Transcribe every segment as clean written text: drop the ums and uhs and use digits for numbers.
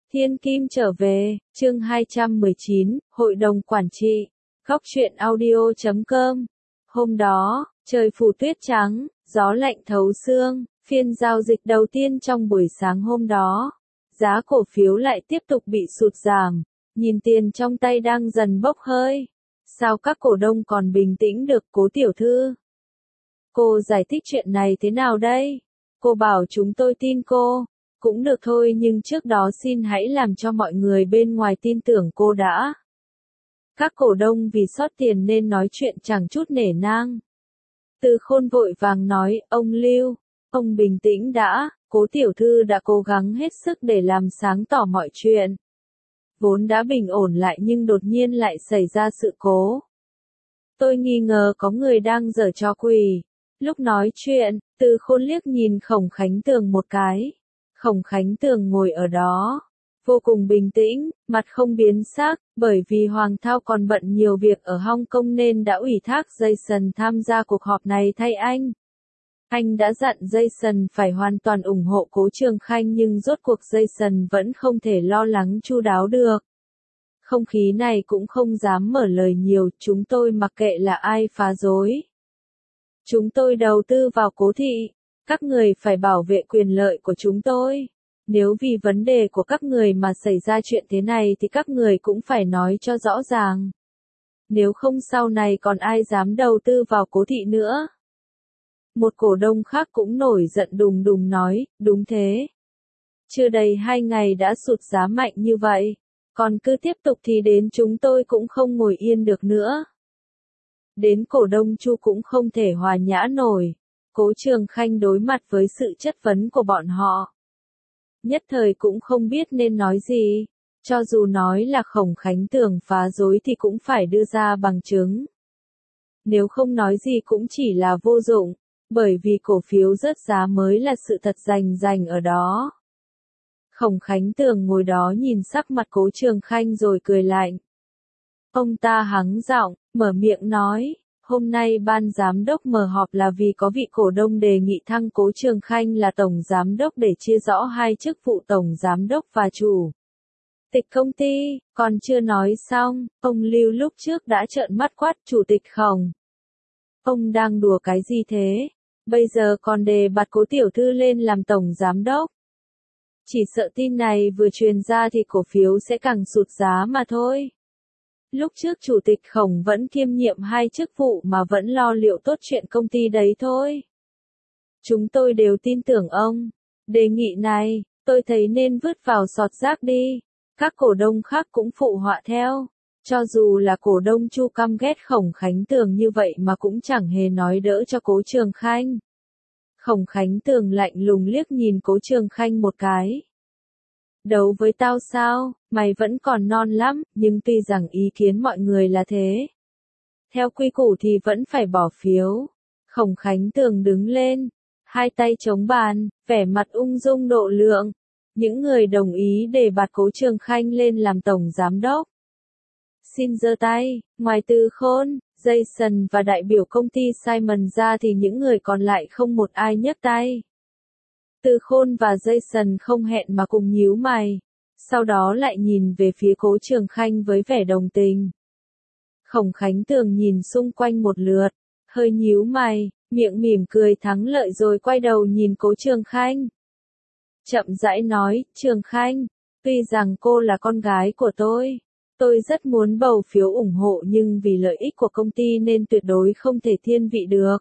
Thiên Kim trở về, chương 219, Hội đồng Quản trị, Góc truyện audio.com. Hôm đó, trời phủ tuyết trắng, gió lạnh thấu xương, phiên giao dịch đầu tiên trong buổi sáng hôm đó. Giá cổ phiếu lại tiếp tục bị sụt giảm, nhìn tiền trong tay đang dần bốc hơi. Sao các cổ đông còn bình tĩnh được, Cố tiểu thư? Cô giải thích chuyện này thế nào đây? Cô bảo chúng tôi tin cô. Cũng được thôi, nhưng trước đó xin hãy làm cho mọi người bên ngoài tin tưởng cô đã. Các cổ đông vì sót tiền nên nói chuyện chẳng chút nể nang. Từ Khôn vội vàng nói, ông Lưu, ông bình tĩnh đã, Cố tiểu thư đã cố gắng hết sức để làm sáng tỏ mọi chuyện. Vốn đã bình ổn lại nhưng đột nhiên lại xảy ra sự cố. Tôi nghi ngờ có người đang giở trò quỷ. Lúc nói chuyện, Từ Khôn liếc nhìn Khổng Khánh Tường một cái. Khổng Khánh Tường ngồi ở đó, vô cùng bình tĩnh, mặt không biến sắc, bởi vì Hoàng Thao còn bận nhiều việc ở Hong Kong nên đã ủy thác Jason tham gia cuộc họp này thay anh. Anh đã dặn Jason phải hoàn toàn ủng hộ Cố Trường Khanh nhưng rốt cuộc Jason vẫn không thể lo lắng chu đáo được. Không khí này cũng không dám mở lời nhiều, chúng tôi mặc kệ là ai phá rối. Chúng tôi đầu tư vào Cố thị. Các người phải bảo vệ quyền lợi của chúng tôi. Nếu vì vấn đề của các người mà xảy ra chuyện thế này thì các người cũng phải nói cho rõ ràng. Nếu không sau này còn ai dám đầu tư vào Cố thị nữa. Một cổ đông khác cũng nổi giận đùng đùng nói, đúng thế. Chưa đầy 2 ngày đã sụt giá mạnh như vậy. Còn cứ tiếp tục thì đến chúng tôi cũng không ngồi yên được nữa. Đến cổ đông Chu cũng không thể hòa nhã nổi. Cố Trường Khanh đối mặt với sự chất vấn của bọn họ. Nhất thời cũng không biết nên nói gì. Cho dù nói là Khổng Khánh Tường phá rối thì cũng phải đưa ra bằng chứng. Nếu không nói gì cũng chỉ là vô dụng. Bởi vì cổ phiếu rớt giá mới là sự thật rành ở đó. Khổng Khánh Tường ngồi đó nhìn sắc mặt Cố Trường Khanh rồi cười lạnh. Ông ta hắng giọng, mở miệng nói. Hôm nay ban giám đốc mở họp là vì có vị cổ đông đề nghị thăng Cố Trường Khanh là tổng giám đốc để chia rõ hai chức vụ tổng giám đốc và chủ tịch công ty. Còn chưa nói xong, ông Lưu lúc trước đã trợn mắt quát, chủ tịch Khổng. Ông đang đùa cái gì thế? Bây giờ còn đề bạt Cố tiểu thư lên làm tổng giám đốc. Chỉ sợ tin này vừa truyền ra thì cổ phiếu sẽ càng sụt giá mà thôi. Lúc trước chủ tịch Khổng vẫn kiêm nhiệm 2 chức vụ mà vẫn lo liệu tốt chuyện công ty đấy thôi. Chúng tôi đều tin tưởng ông. Đề nghị này, tôi thấy nên vứt vào sọt rác đi. Các cổ đông khác cũng phụ họa theo. Cho dù là cổ đông Chu căm ghét Khổng Khánh Tường như vậy mà cũng chẳng hề nói đỡ cho Cố Trường Khanh. Khổng Khánh Tường lạnh lùng liếc nhìn Cố Trường Khanh một cái. Đấu với tao sao, mày vẫn còn non lắm, nhưng tuy rằng ý kiến mọi người là thế. Theo quy củ thì vẫn phải bỏ phiếu. Khổng Khánh Tường đứng lên, hai tay chống bàn, vẻ mặt ung dung độ lượng. Những người đồng ý để bạt Cố Trường Khanh lên làm tổng giám đốc. Xin giơ tay, ngoài Từ Khôn, Jason và đại biểu công ty Simon ra thì những người còn lại không một ai nhấc tay. Từ Khôn và Jason không hẹn mà cùng nhíu mày, sau đó lại nhìn về phía Cố Trường Khanh với vẻ đồng tình. Khổng Khánh Tường nhìn xung quanh một lượt, hơi nhíu mày, miệng mỉm cười thắng lợi rồi quay đầu nhìn Cố Trường Khanh. Chậm rãi nói, Trường Khanh, tuy rằng cô là con gái của tôi rất muốn bầu phiếu ủng hộ nhưng vì lợi ích của công ty nên tuyệt đối không thể thiên vị được.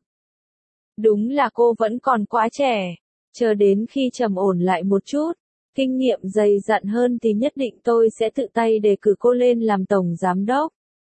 Đúng là cô vẫn còn quá trẻ. Chờ đến khi trầm ổn lại một chút, kinh nghiệm dày dặn hơn thì nhất định tôi sẽ tự tay đề cử cô lên làm tổng giám đốc.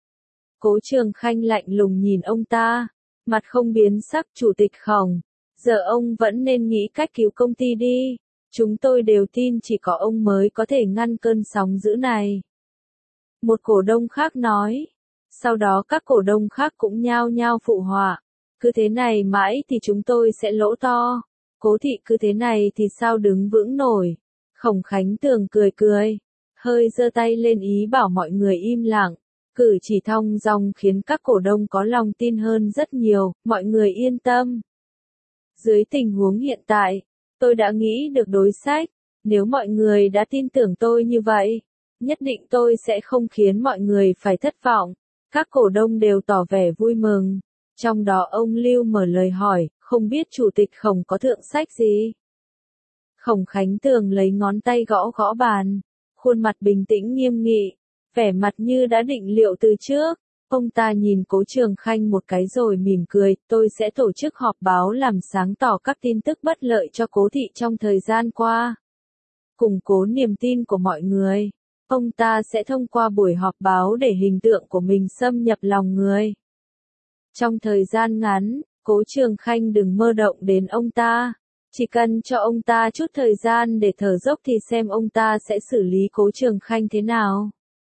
Cố Trường Khanh lạnh lùng nhìn ông ta, mặt không biến sắc, chủ tịch Khổng. Giờ ông vẫn nên nghĩ cách cứu công ty đi. Chúng tôi đều tin chỉ có ông mới có thể ngăn cơn sóng dữ này. Một cổ đông khác nói. Sau đó các cổ đông khác cũng nhao nhao phụ họa. Cứ thế này mãi thì chúng tôi sẽ lỗ to. Cố thị cứ thế này thì sao đứng vững nổi. Khổng Khánh Tường cười, hơi giơ tay lên ý bảo mọi người im lặng. Cử chỉ thong dong khiến các cổ đông có lòng tin hơn rất nhiều, mọi người yên tâm. Dưới tình huống hiện tại, tôi đã nghĩ được đối sách. Nếu mọi người đã tin tưởng tôi như vậy, nhất định tôi sẽ không khiến mọi người phải thất vọng. Các cổ đông đều tỏ vẻ vui mừng. Trong đó ông Lưu mở lời hỏi, không biết chủ tịch Khổng có thượng sách gì? Khổng Khánh Tường lấy ngón tay gõ gõ bàn, khuôn mặt bình tĩnh nghiêm nghị, vẻ mặt như đã định liệu từ trước. Ông ta nhìn Cố Trường Khanh một cái rồi mỉm cười, tôi sẽ tổ chức họp báo làm sáng tỏ các tin tức bất lợi cho Cố thị trong thời gian qua. Củng cố niềm tin của mọi người, ông ta sẽ thông qua buổi họp báo để hình tượng của mình xâm nhập lòng người. Trong thời gian ngắn, Cố Trường Khanh đừng mơ động đến ông ta. Chỉ cần cho ông ta chút thời gian để thở dốc thì xem ông ta sẽ xử lý Cố Trường Khanh thế nào.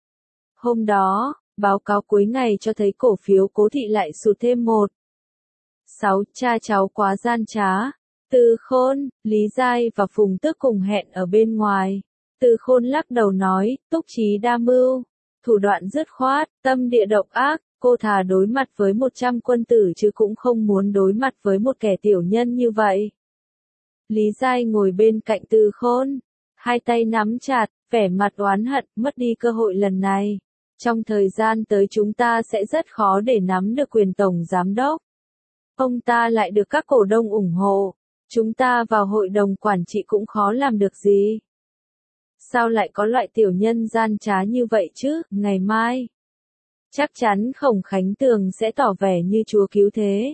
Hôm đó, báo cáo cuối ngày cho thấy cổ phiếu Cố thị lại sụt thêm 1,6. Cha cháu quá gian trá. Từ Khôn, Lý Giai và Phùng Tước cùng hẹn ở bên ngoài. Từ Khôn lắc đầu nói, túc trí đa mưu, thủ đoạn dứt khoát, tâm địa độc ác, cô thà đối mặt với 100 quân tử chứ cũng không muốn đối mặt với một kẻ tiểu nhân như vậy. Lý Giai ngồi bên cạnh Từ Khôn, hai tay nắm chặt, vẻ mặt oán hận, mất đi cơ hội lần này. Trong thời gian tới chúng ta sẽ rất khó để nắm được quyền tổng giám đốc. Ông ta lại được các cổ đông ủng hộ. Chúng ta vào hội đồng quản trị cũng khó làm được gì. Sao lại có loại tiểu nhân gian trá như vậy chứ? Ngày mai, chắc chắn Khổng Khánh Tường sẽ tỏ vẻ như chúa cứu thế.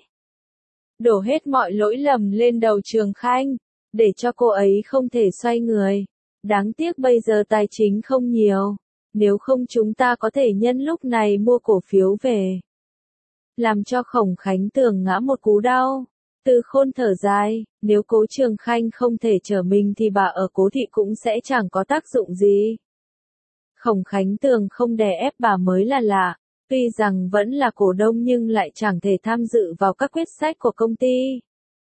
Đổ hết mọi lỗi lầm lên đầu Trường Khanh, để cho cô ấy không thể xoay người. Đáng tiếc bây giờ tài chính không nhiều. Nếu không chúng ta có thể nhân lúc này mua cổ phiếu về. Làm cho Khổng Khánh Tường ngã một cú đau. Từ Khôn thở dài, nếu Cố Trường Khanh không thể trở mình thì bà ở Cố thị cũng sẽ chẳng có tác dụng gì. Khổng Khánh Tường không đè ép bà mới là lạ, tuy rằng vẫn là cổ đông nhưng lại chẳng thể tham dự vào các quyết sách của công ty.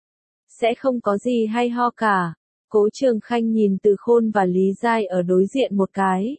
Sẽ không có gì hay ho cả. Cố Trường Khanh nhìn Từ Khôn và Lý Giai ở đối diện một cái.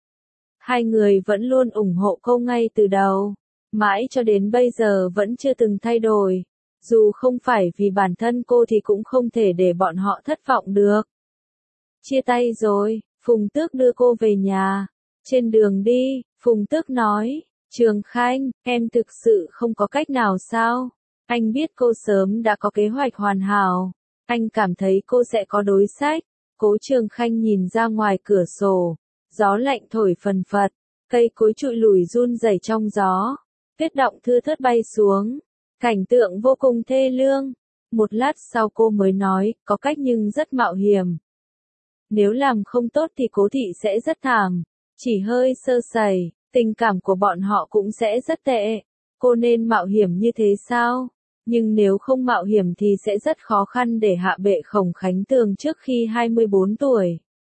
Hai người vẫn luôn ủng hộ cô ngay từ đầu, mãi cho đến bây giờ vẫn chưa từng thay đổi. Dù không phải vì bản thân cô thì cũng không thể để bọn họ thất vọng được. Chia tay rồi, Phùng Tước đưa cô về nhà. Trên đường đi, Phùng Tước nói, Trường Khanh, em thực sự không có cách nào sao? Anh biết cô sớm đã có kế hoạch hoàn hảo. Anh cảm thấy cô sẽ có đối sách. Cố Trường Khanh nhìn ra ngoài cửa sổ. Gió lạnh thổi phần phật. Cây cối trụi lùi run rẩy trong gió. Tuyết động thưa thớt bay xuống. Cảnh tượng vô cùng thê lương. Một lát sau cô mới nói, có cách nhưng rất mạo hiểm. Nếu làm không tốt thì Cố thị sẽ rất thảm. Chỉ hơi sơ sẩy, tình cảm của bọn họ cũng sẽ rất tệ. Cô nên mạo hiểm như thế sao? Nhưng nếu không mạo hiểm thì sẽ rất khó khăn để hạ bệ Khổng Khánh Tường trước khi 24 tuổi.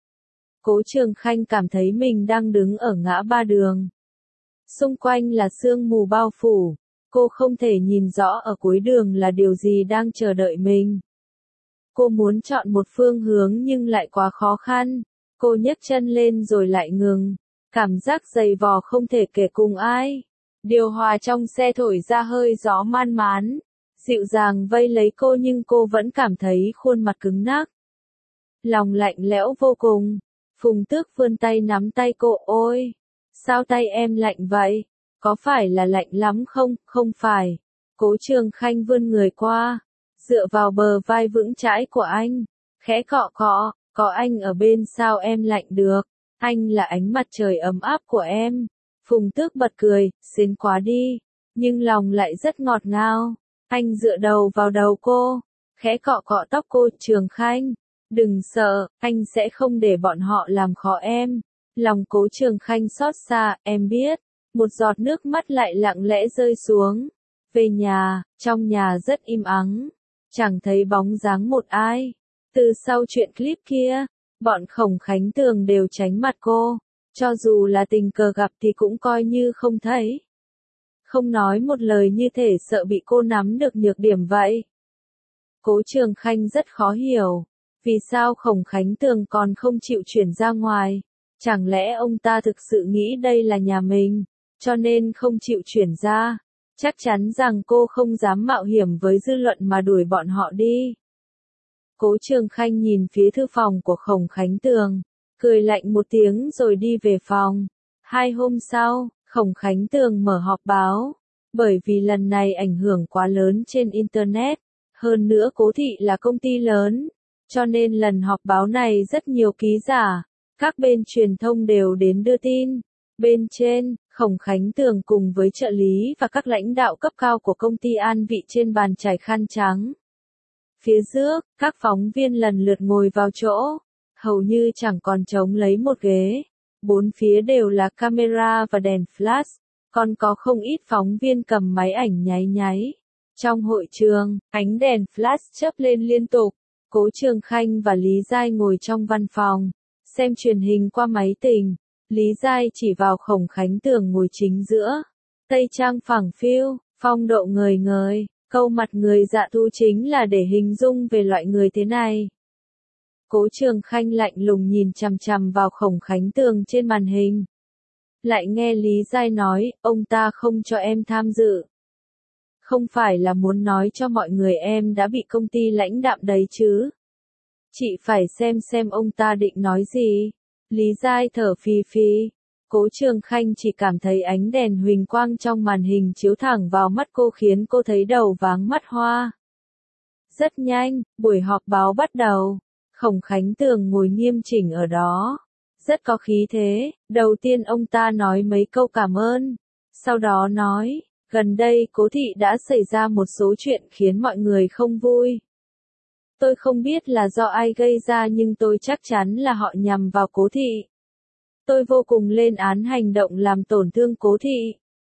Cố Trường Khanh cảm thấy mình đang đứng ở ngã ba đường. Xung quanh là sương mù bao phủ. Cô không thể nhìn rõ ở cuối đường là điều gì đang chờ đợi mình. Cô muốn chọn một phương hướng nhưng lại quá khó khăn. Cô nhấc chân lên rồi lại ngừng. Cảm giác dày vò không thể kể cùng ai. Điều hòa trong xe thổi ra hơi gió man mán. Dịu dàng vây lấy cô nhưng cô vẫn cảm thấy khuôn mặt cứng nhắc. Lòng lạnh lẽo vô cùng. Phùng Tước vươn tay nắm tay cô, ôi, sao tay em lạnh vậy? Có phải là lạnh lắm không? Không phải. Cố Trường Khanh vươn người qua, dựa vào bờ vai vững chãi của anh, khẽ cọ cọ, có anh ở bên sao em lạnh được? Anh là ánh mặt trời ấm áp của em. Phùng Tước bật cười, xến quá đi, nhưng lòng lại rất ngọt ngào. Anh dựa đầu vào đầu cô, khẽ cọ cọ tóc cô. Trường Khanh, đừng sợ, anh sẽ không để bọn họ làm khó em. Lòng Cố Trường Khanh xót xa, em biết. Một giọt nước mắt lại lặng lẽ rơi xuống. Về nhà, trong nhà rất im ắng. Chẳng thấy bóng dáng một ai. Từ sau chuyện clip kia, bọn Khổng Khánh Tường đều tránh mặt cô. Cho dù là tình cờ gặp thì cũng coi như không thấy. Không nói một lời như thể sợ bị cô nắm được nhược điểm vậy. Cố Trường Khanh rất khó hiểu. Vì sao Khổng Khánh Tường còn không chịu chuyển ra ngoài? Chẳng lẽ ông ta thực sự nghĩ đây là nhà mình, cho nên không chịu chuyển ra? Chắc chắn rằng cô không dám mạo hiểm với dư luận mà đuổi bọn họ đi. Cố Trường Khanh nhìn phía thư phòng của Khổng Khánh Tường, cười lạnh một tiếng rồi đi về phòng. 2 hôm sau, Khổng Khánh Tường mở họp báo. Bởi vì lần này ảnh hưởng quá lớn trên Internet, hơn nữa Cố Thị là công ty lớn, cho nên lần họp báo này rất nhiều ký giả, các bên truyền thông đều đến đưa tin. Bên trên, Khổng Khánh Tường cùng với trợ lý và các lãnh đạo cấp cao của công ty an vị trên bàn trải khăn trắng. Phía trước, các phóng viên lần lượt ngồi vào chỗ, hầu như chẳng còn trống lấy một ghế. 4 phía đều là camera và đèn flash, còn có không ít phóng viên cầm máy ảnh nháy nháy. Trong hội trường, ánh đèn flash chớp lên liên tục. Cố Trường Khanh và Lý Giai ngồi trong văn phòng, xem truyền hình qua máy tính. Lý Giai chỉ vào Khổng Khánh Tường ngồi chính giữa. Tây trang phẳng phiu, phong độ ngời ngời, câu mặt người dạ thú chính là để hình dung về loại người thế này. Cố Trường Khanh lạnh lùng nhìn chằm chằm vào Khổng Khánh Tường trên màn hình. Lại nghe Lý Giai nói, ông ta không cho em tham dự. Không phải là muốn nói cho mọi người em đã bị công ty lãnh đạm đấy chứ. Chị phải xem ông ta định nói gì. Lý Giai thở phì phì. Cố Trường Khanh chỉ cảm thấy ánh đèn huỳnh quang trong màn hình chiếu thẳng vào mắt cô khiến cô thấy đầu váng mắt hoa. Rất nhanh, buổi họp báo bắt đầu. Khổng Khánh Tường ngồi nghiêm chỉnh ở đó. Rất có khí thế, đầu tiên ông ta nói mấy câu cảm ơn. Sau đó nói, gần đây Cố Thị đã xảy ra một số chuyện khiến mọi người không vui. Tôi không biết là do ai gây ra nhưng tôi chắc chắn là họ nhằm vào Cố Thị. Tôi vô cùng lên án hành động làm tổn thương Cố Thị.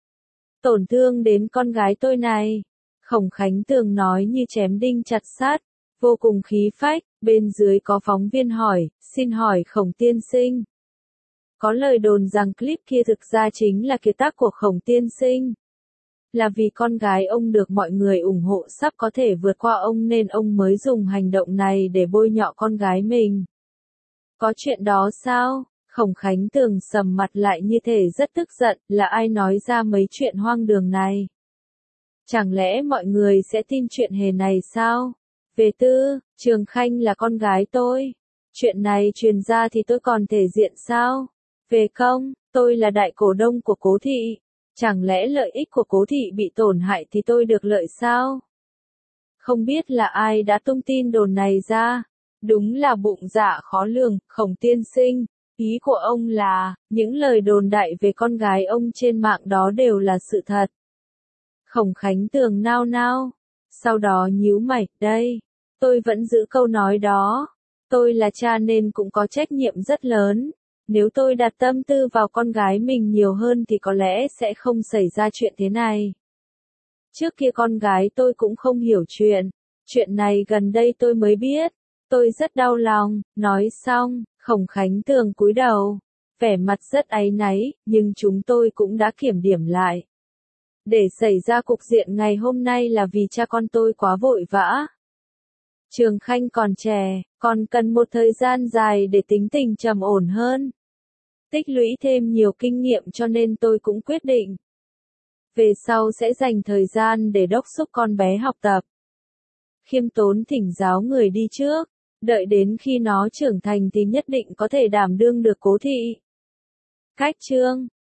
Tổn thương đến con gái tôi này. Khổng Khánh Tường nói như chém đinh chặt sắt, vô cùng khí phách. Bên dưới có phóng viên hỏi, xin hỏi Khổng tiên sinh. Có lời đồn rằng clip kia thực ra chính là kiệt tác của Khổng tiên sinh. Là vì con gái ông được mọi người ủng hộ sắp có thể vượt qua ông nên ông mới dùng hành động này để bôi nhọ con gái mình. Có chuyện đó sao? Khổng Khánh Tường sầm mặt lại như thể rất tức giận, là ai nói ra mấy chuyện hoang đường này? Chẳng lẽ mọi người sẽ tin chuyện hề này sao? Về Tư, Trường Khanh là con gái tôi. Chuyện này truyền ra thì tôi còn thể diện sao? Về Công, tôi là đại cổ đông của Cố Thị. Chẳng lẽ lợi ích của Cố Thị bị tổn hại thì tôi được lợi sao? Không biết là ai đã tung tin đồn này ra. Đúng là bụng dạ khó lường, Khổng tiên sinh. Ý của ông là, những lời đồn đại về con gái ông trên mạng đó đều là sự thật. Khổng Khánh Tường nao nao. Sau đó nhíu mày, đây. Tôi vẫn giữ câu nói đó. Tôi là cha nên cũng có trách nhiệm rất lớn. Nếu tôi đặt tâm tư vào con gái mình nhiều hơn thì có lẽ sẽ không xảy ra chuyện thế này. Trước kia con gái tôi cũng không hiểu chuyện. Chuyện này gần đây tôi mới biết. Tôi rất đau lòng. Nói xong, Khổng Khánh Tường cúi đầu. Vẻ mặt rất áy náy, nhưng chúng tôi cũng đã kiểm điểm lại. Để xảy ra cục diện ngày hôm nay là vì cha con tôi quá vội vã. Trường Khanh còn trẻ, còn cần một thời gian dài để tính tình trầm ổn hơn. Tích lũy thêm nhiều kinh nghiệm cho nên tôi cũng quyết định. Về sau sẽ dành thời gian để đốc thúc con bé học tập. Khiêm tốn thỉnh giáo người đi trước, đợi đến khi nó trưởng thành thì nhất định có thể đảm đương được Cố Thị. Cách chương